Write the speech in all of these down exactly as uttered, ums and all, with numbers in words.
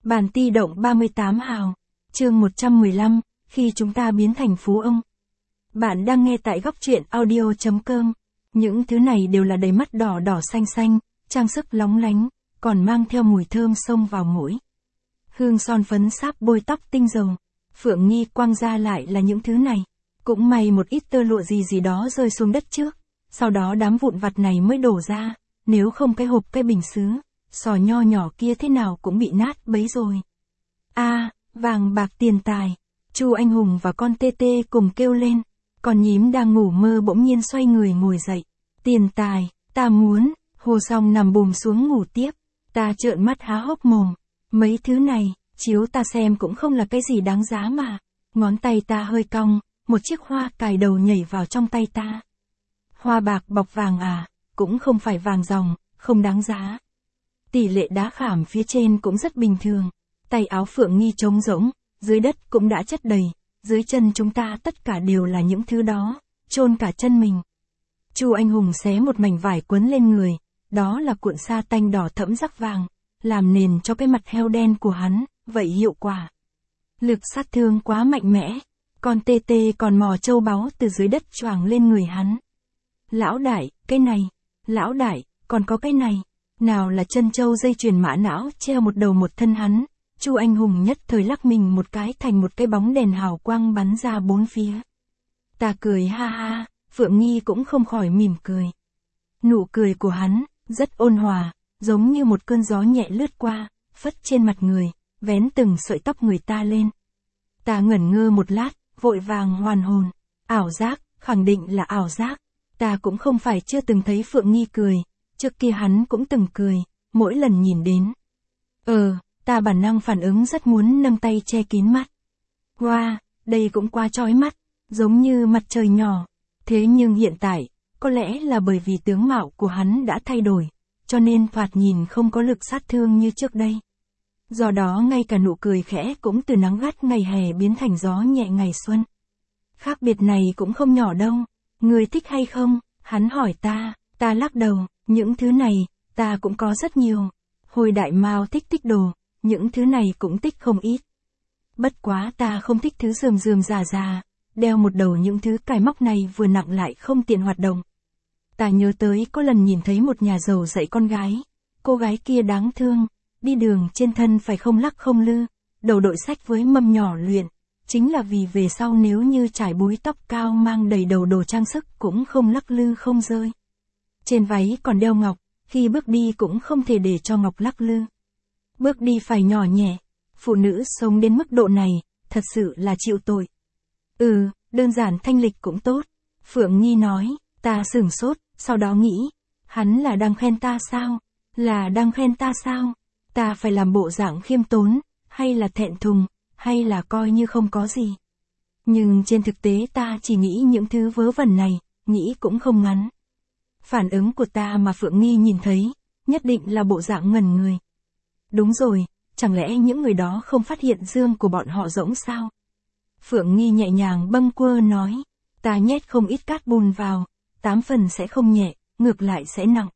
Bản ti động ba mươi tám hào, chương một trăm mười lăm, khi chúng ta biến thành phú ông. Bạn đang nghe tại góc truyện audio chấm com. Những thứ này đều là đầy mắt đỏ đỏ xanh xanh, trang sức lóng lánh, còn mang theo mùi thơm xông vào mũi. Hương son phấn sáp bôi tóc tinh dầu. Phượng Nghi quăng ra lại là những thứ này. Cũng may một ít tơ lụa gì gì đó rơi xuống đất trước. Sau đó đám vụn vặt này mới đổ ra, nếu không cái hộp cái bình sứ, sò nho nhỏ kia thế nào cũng bị nát bấy rồi. A, à, vàng bạc tiền tài. Chu Anh Hùng và con Tê Tê cùng kêu lên. Con nhím đang ngủ mơ bỗng nhiên xoay người ngồi dậy. Tiền tài, ta muốn. Hồ Song nằm bùm xuống ngủ tiếp. Ta trợn mắt há hốc mồm. Mấy thứ này, chiếu ta xem cũng không là cái gì đáng giá mà. Ngón tay ta hơi cong, một chiếc hoa cài đầu nhảy vào trong tay ta. Hoa bạc bọc vàng à, cũng không phải vàng ròng, không đáng giá. Tỷ lệ đá khảm phía trên cũng rất bình thường. Tay áo Phượng Nghi trống rỗng, dưới đất cũng đã chất đầy, dưới chân chúng ta tất cả đều là những thứ đó, chôn cả chân mình. Chu Anh Hùng xé một mảnh vải quấn lên người, đó là cuộn sa tanh đỏ thẫm rắc vàng, làm nền cho cái mặt heo đen của hắn, vậy hiệu quả. Lực sát thương quá mạnh mẽ, con Tê Tê còn mò châu báu từ dưới đất choàng lên người hắn. Lão đại, cái này, lão đại, còn có cái này, nào là chân châu dây chuyền mã não treo một đầu một thân hắn. Chu Anh Hùng nhất thời lắc mình một cái thành một cái bóng đèn hào quang bắn ra bốn phía. Ta cười ha ha, Phượng Nghi cũng không khỏi mỉm cười. Nụ cười của hắn, rất ôn hòa, giống như một cơn gió nhẹ lướt qua, phất trên mặt người, vén từng sợi tóc người ta lên. Ta ngẩn ngơ một lát, vội vàng hoàn hồn. Ảo giác, khẳng định là ảo giác. Ta cũng không phải chưa từng thấy Phượng Nghi cười, trước kia hắn cũng từng cười, mỗi lần nhìn đến. Ờ, ta bản năng phản ứng rất muốn nâng tay che kín mắt. Wow, đây cũng quá chói mắt, giống như mặt trời nhỏ. Thế nhưng hiện tại, có lẽ là bởi vì tướng mạo của hắn đã thay đổi, cho nên thoạt nhìn không có lực sát thương như trước đây. Do đó ngay cả nụ cười khẽ cũng từ nắng gắt ngày hè biến thành gió nhẹ ngày xuân. Khác biệt này cũng không nhỏ đâu. Người thích hay không? Hắn hỏi ta, ta lắc đầu, những thứ này, ta cũng có rất nhiều. Hồi đại mao thích tích đồ, những thứ này cũng tích không ít. Bất quá ta không thích thứ rườm rườm rà rà, đeo một đầu những thứ cài móc này vừa nặng lại không tiện hoạt động. Ta nhớ tới có lần nhìn thấy một nhà giàu dạy con gái, cô gái kia đáng thương, đi đường trên thân phải không lắc không lư, đầu đội sách với mâm nhỏ luyện. Chính là vì về sau nếu như trải búi tóc cao mang đầy đầu đồ trang sức cũng không lắc lư không rơi. Trên váy còn đeo ngọc, khi bước đi cũng không thể để cho ngọc lắc lư. Bước đi phải nhỏ nhẹ, phụ nữ sống đến mức độ này, thật sự là chịu tội. Ừ, đơn giản thanh lịch cũng tốt. Phượng Nghi nói, ta sửng sốt, sau đó nghĩ, hắn là đang khen ta sao? Là đang khen ta sao? Ta phải làm bộ dạng khiêm tốn, hay là thẹn thùng? Hay là coi như không có gì. Nhưng trên thực tế ta chỉ nghĩ những thứ vớ vẩn này, nghĩ cũng không ngắn. Phản ứng của ta mà Phượng Nghi nhìn thấy, nhất định là bộ dạng ngẩn người. Đúng rồi, chẳng lẽ những người đó không phát hiện dương của bọn họ rỗng sao? Phượng Nghi nhẹ nhàng bâng quơ nói, ta nhét không ít cát bùn vào, tám phần sẽ không nhẹ, ngược lại sẽ nặng.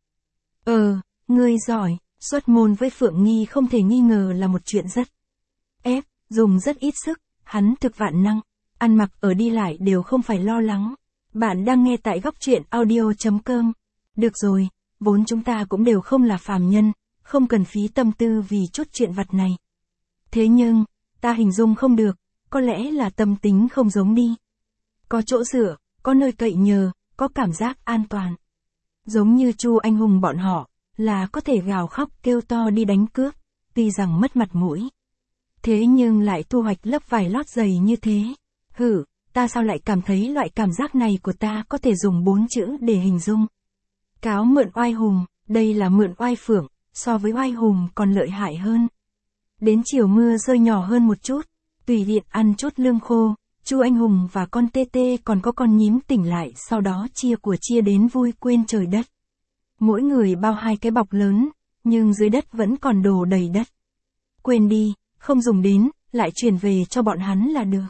Ờ, ngươi giỏi, xuất môn với Phượng Nghi không thể nghi ngờ là một chuyện rất ép. Dùng rất ít sức, hắn thực vạn năng, ăn mặc ở đi lại đều không phải lo lắng. Bạn đang nghe tại góc truyện audio chấm com. Được rồi, vốn chúng ta cũng đều không là phàm nhân, không cần phí tâm tư vì chút chuyện vặt này. Thế nhưng, ta hình dung không được, có lẽ là tâm tính không giống đi. Có chỗ dựa, có nơi cậy nhờ, có cảm giác an toàn. Giống như Chu Anh Hùng bọn họ, là có thể gào khóc kêu to đi đánh cướp, tuy rằng mất mặt mũi. Thế nhưng lại thu hoạch lớp vải lót dày như thế. Hử, ta sao lại cảm thấy loại cảm giác này của ta có thể dùng bốn chữ để hình dung. Cáo mượn oai hùng, đây là mượn oai phượng, so với oai hùng còn lợi hại hơn. Đến chiều mưa rơi nhỏ hơn một chút, tùy tiện ăn chút lương khô, Chu Anh Hùng và con Tê Tê còn có con nhím tỉnh lại sau đó chia của chia đến vui quên trời đất. Mỗi người bao hai cái bọc lớn, nhưng dưới đất vẫn còn đồ đầy đất. Quên đi. Không dùng đến, lại chuyển về cho bọn hắn là được.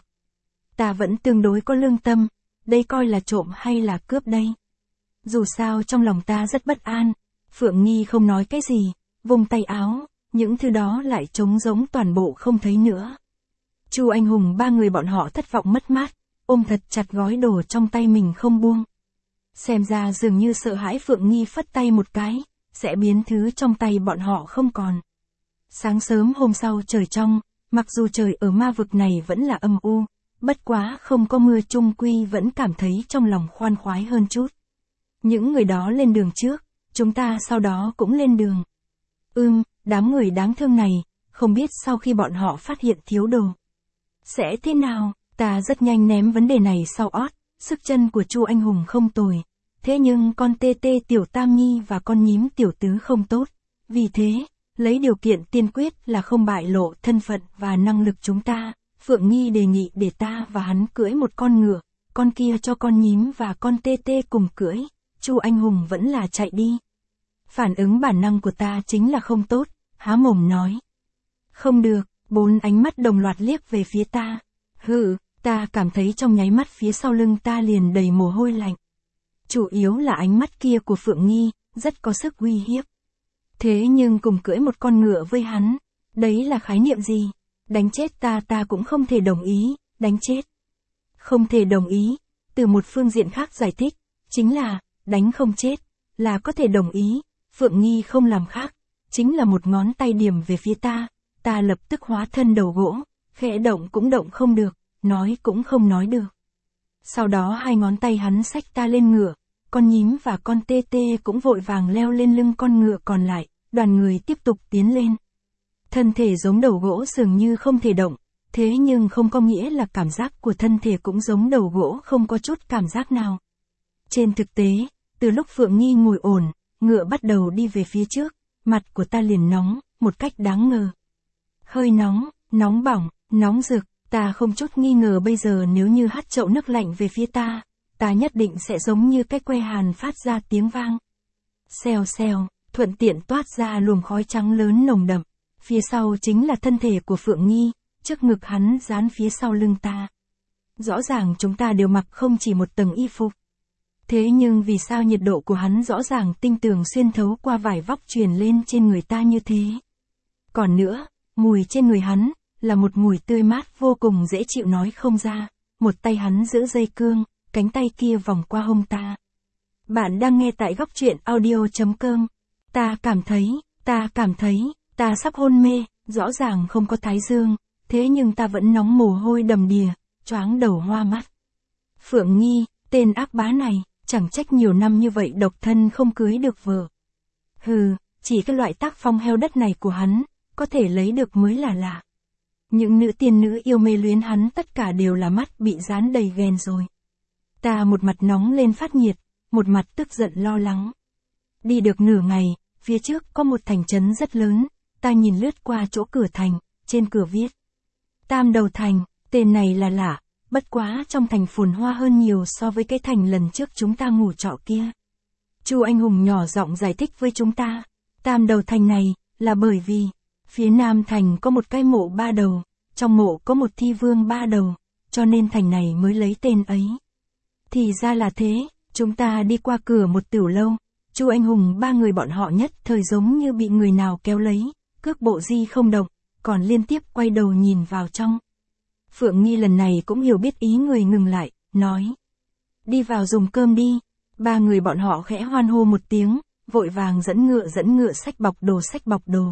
Ta vẫn tương đối có lương tâm, đây coi là trộm hay là cướp đây. Dù sao trong lòng ta rất bất an, Phượng Nghi không nói cái gì, vùng tay áo, những thứ đó lại trống rỗng toàn bộ không thấy nữa. Chu Anh Hùng ba người bọn họ thất vọng mất mát, ôm thật chặt gói đồ trong tay mình không buông. Xem ra dường như sợ hãi Phượng Nghi phất tay một cái, sẽ biến thứ trong tay bọn họ không còn. Sáng sớm hôm sau trời trong, mặc dù trời ở ma vực này vẫn là âm u, bất quá không có mưa chung quy vẫn cảm thấy trong lòng khoan khoái hơn chút. Những người đó lên đường trước, chúng ta sau đó cũng lên đường. Ưm, đám người đáng thương này, không biết sau khi bọn họ phát hiện thiếu đồ sẽ thế nào, ta rất nhanh ném vấn đề này sau ót, sức chân của Chu Anh Hùng không tồi. Thế nhưng con tê tê tiểu Tam Nhi và con nhím tiểu Tứ không tốt. Vì thế, lấy điều kiện tiên quyết là không bại lộ thân phận và năng lực chúng ta, Phượng Nghi đề nghị để ta và hắn cưỡi một con ngựa, con kia cho con nhím và con tê tê cùng cưỡi. Chu Anh Hùng vẫn là chạy đi. Phản ứng bản năng của ta chính là không tốt, há mồm nói. Không được, bốn ánh mắt đồng loạt liếc về phía ta. Hừ, ta cảm thấy trong nháy mắt phía sau lưng ta liền đầy mồ hôi lạnh. Chủ yếu là ánh mắt kia của Phượng Nghi, rất có sức uy hiếp. Thế nhưng cùng cưỡi một con ngựa với hắn, đấy là khái niệm gì? Đánh chết ta ta cũng không thể đồng ý, đánh chết. Không thể đồng ý, từ một phương diện khác giải thích, chính là, đánh không chết, là có thể đồng ý. Phượng Nghi không làm khác, chính là một ngón tay điểm về phía ta, ta lập tức hóa thân đầu gỗ, khẽ động cũng động không được, nói cũng không nói được. Sau đó hai ngón tay hắn xách ta lên ngựa, con nhím và con tê tê cũng vội vàng leo lên lưng con ngựa còn lại, đoàn người tiếp tục tiến lên. Thân thể giống đầu gỗ dường như không thể động, thế nhưng không có nghĩa là cảm giác của thân thể cũng giống đầu gỗ không có chút cảm giác nào. Trên thực tế, từ lúc Phượng Nghi ngồi ổn, ngựa bắt đầu đi về phía trước, mặt của ta liền nóng, một cách đáng ngờ. Hơi nóng, nóng bỏng, nóng rực, ta không chút nghi ngờ bây giờ nếu như hắt chậu nước lạnh về phía ta, ta nhất định sẽ giống như cái que hàn phát ra tiếng vang. Xèo xèo, thuận tiện toát ra luồng khói trắng lớn nồng đậm, phía sau chính là thân thể của Phượng Nghi, trước ngực hắn dán phía sau lưng ta. Rõ ràng chúng ta đều mặc không chỉ một tầng y phục. Thế nhưng vì sao nhiệt độ của hắn rõ ràng tinh tường xuyên thấu qua vải vóc truyền lên trên người ta như thế? Còn nữa, mùi trên người hắn, là một mùi tươi mát vô cùng dễ chịu nói không ra, một tay hắn giữ dây cương, cánh tay kia vòng qua hông ta. Bạn đang nghe tại góc truyện audio chấm com. Ta cảm thấy, ta cảm thấy, ta sắp hôn mê, rõ ràng không có thái dương, thế nhưng ta vẫn nóng mồ hôi đầm đìa, choáng đầu hoa mắt. Phượng Nghi, tên ác bá này, chẳng trách nhiều năm như vậy độc thân không cưới được vợ. Hừ, chỉ cái loại tác phong heo đất này của hắn, có thể lấy được mới là lạ. Những nữ tiên nữ yêu mê luyến hắn tất cả đều là mắt bị dán đầy ghen rồi. Ta một mặt nóng lên phát nhiệt, một mặt tức giận lo lắng. Đi được nửa ngày, phía trước có một thành trấn rất lớn, ta nhìn lướt qua chỗ cửa thành, trên cửa viết. Tam Đầu Thành, tên này là lạ, bất quá trong thành phồn hoa hơn nhiều so với cái thành lần trước chúng ta ngủ trọ kia. Chu Anh Hùng nhỏ giọng giải thích với chúng ta, Tam Đầu Thành này, là bởi vì, phía Nam Thành có một cái mộ ba đầu, trong mộ có một thi vương ba đầu, cho nên thành này mới lấy tên ấy. Thì ra là thế, chúng ta đi qua cửa một tiểu lâu, Chu Anh Hùng ba người bọn họ nhất thời giống như bị người nào kéo lấy, cước bộ di không động, còn liên tiếp quay đầu nhìn vào trong. Phượng Nghi lần này cũng hiểu biết ý người ngừng lại, nói. Đi vào dùng cơm đi, ba người bọn họ khẽ hoan hô một tiếng, vội vàng dẫn ngựa dẫn ngựa xách bọc đồ xách bọc đồ.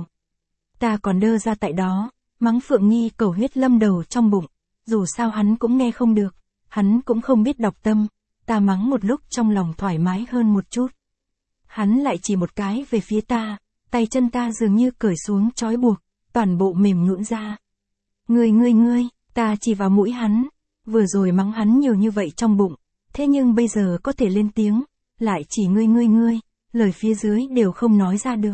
Ta còn đơ ra tại đó, mắng Phượng Nghi cầu huyết lâm đầu trong bụng, dù sao hắn cũng nghe không được, hắn cũng không biết đọc tâm, ta mắng một lúc trong lòng thoải mái hơn một chút. Hắn lại chỉ một cái về phía ta, tay chân ta dường như cởi xuống trói buộc, toàn bộ mềm nhũn ra. Ngươi ngươi ngươi, ta chỉ vào mũi hắn, vừa rồi mắng hắn nhiều như vậy trong bụng, thế nhưng bây giờ có thể lên tiếng, lại chỉ ngươi ngươi ngươi, lời phía dưới đều không nói ra được.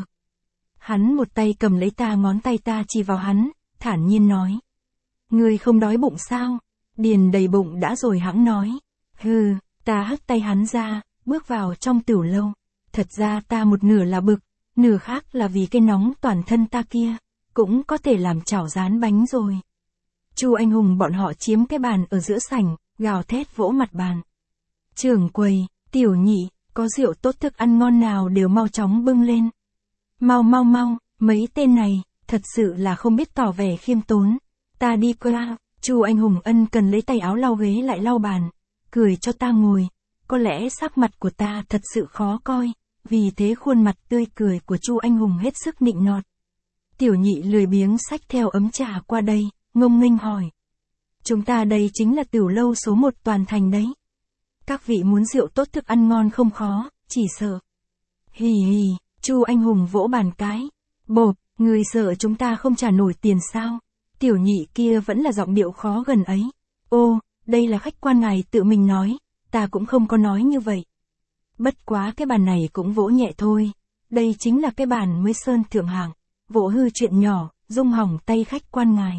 Hắn một tay cầm lấy ta ngón tay ta chỉ vào hắn, thản nhiên nói. Ngươi không đói bụng sao? Điền đầy bụng đã rồi hãng nói. Hừ, ta hất tay hắn ra, bước vào trong tiểu lâu. Thật ra ta một nửa là bực, nửa khác là vì cái nóng toàn thân ta kia, cũng có thể làm chảo rán bánh rồi. Chu Anh Hùng bọn họ chiếm cái bàn ở giữa sảnh, gào thét vỗ mặt bàn. Trưởng quầy, tiểu nhị, có rượu tốt thức ăn ngon nào đều mau chóng bưng lên. Mau mau mau, mấy tên này, thật sự là không biết tỏ vẻ khiêm tốn. Ta đi qua, Chu Anh Hùng ân cần lấy tay áo lau ghế lại lau bàn, cười cho ta ngồi. Có lẽ sắc mặt của ta thật sự khó coi, vì thế khuôn mặt tươi cười của Chu Anh Hùng hết sức nịnh nọt. Tiểu Nhị lười biếng xách theo ấm trà qua đây, ngông nghênh hỏi. Chúng ta đây chính là tiểu lâu số một toàn thành đấy. Các vị muốn rượu tốt thức ăn ngon không khó, chỉ sợ. Hì hì, Chu Anh Hùng vỗ bàn cái. Bộp, người sợ chúng ta không trả nổi tiền sao? Tiểu Nhị kia vẫn là giọng điệu khó gần ấy. Ô, đây là khách quan ngài tự mình nói, ta cũng không có nói như vậy. Bất quá cái bàn này cũng vỗ nhẹ thôi. Đây chính là cái bàn mới sơn thượng hạng. Vỗ hư chuyện nhỏ, rung hỏng tay khách quan ngài.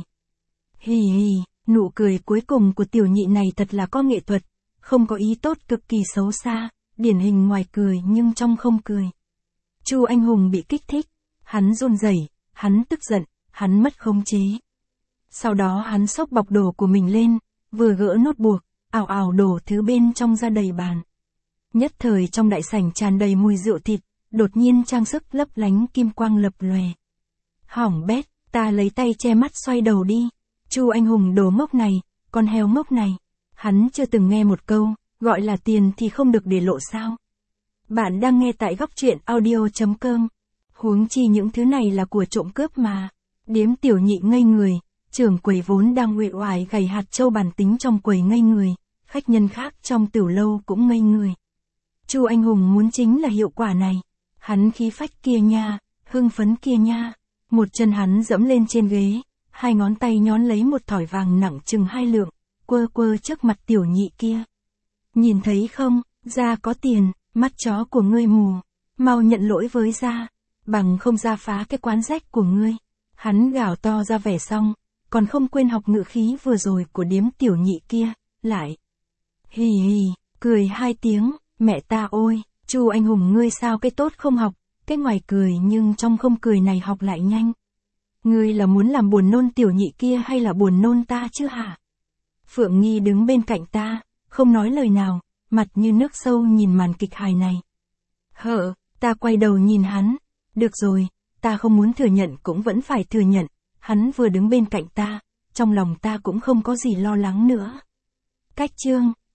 Hì hì, nụ cười cuối cùng của Tiểu Nhị này thật là có nghệ thuật. Không có ý tốt cực kỳ xấu xa, điển hình ngoài cười nhưng trong không cười. Chu Anh Hùng bị kích thích, hắn run rẩy, hắn tức giận, hắn mất khống chế. Sau đó hắn xốc bọc đồ của mình lên, vừa gỡ nốt buộc, ảo ảo đổ thứ bên trong ra đầy bàn. Nhất thời trong đại sảnh tràn đầy mùi rượu thịt, đột nhiên trang sức lấp lánh kim quang lập lòe. Hỏng bét, ta lấy tay che mắt xoay đầu đi. Chu Anh Hùng đồ ngốc này, con heo ngốc này. Hắn chưa từng nghe một câu, gọi là tiền thì không được để lộ sao. Bạn đang nghe tại góc truyện audio chấm com. Huống chi những thứ này là của trộm cướp mà. Điếm Tiểu Nhị ngây người, trưởng quầy vốn đang uể oải gầy hạt châu bản tính trong quầy ngây người, khách nhân khác trong tiểu lâu cũng ngây người. Chu Anh Hùng muốn chính là hiệu quả này. Hắn khí phách kia nha, hưng phấn kia nha. Một chân hắn dẫm lên trên ghế, hai ngón tay nhón lấy một thỏi vàng nặng chừng hai lượng, quơ quơ trước mặt Tiểu Nhị kia. Nhìn thấy không, gia có tiền, mắt chó của ngươi mù, mau nhận lỗi với gia, bằng không gia phá cái quán rách của ngươi. Hắn gào to ra vẻ xong, còn không quên học ngữ khí vừa rồi của điếm Tiểu Nhị kia, lại. Hì hì, cười hai tiếng, mẹ ta ôi, Chu Anh Hùng ngươi sao cái tốt không học, cái ngoài cười nhưng trong không cười này học lại nhanh. Ngươi là muốn làm buồn nôn Tiểu Nhị kia hay là buồn nôn ta chứ hả? Phượng Nghi đứng bên cạnh ta, không nói lời nào, mặt như nước sâu nhìn màn kịch hài này. Hợ, ta quay đầu nhìn hắn. Được rồi, ta không muốn thừa nhận cũng vẫn phải thừa nhận, hắn vừa đứng bên cạnh ta, trong lòng ta cũng không có gì lo lắng nữa. Cách chương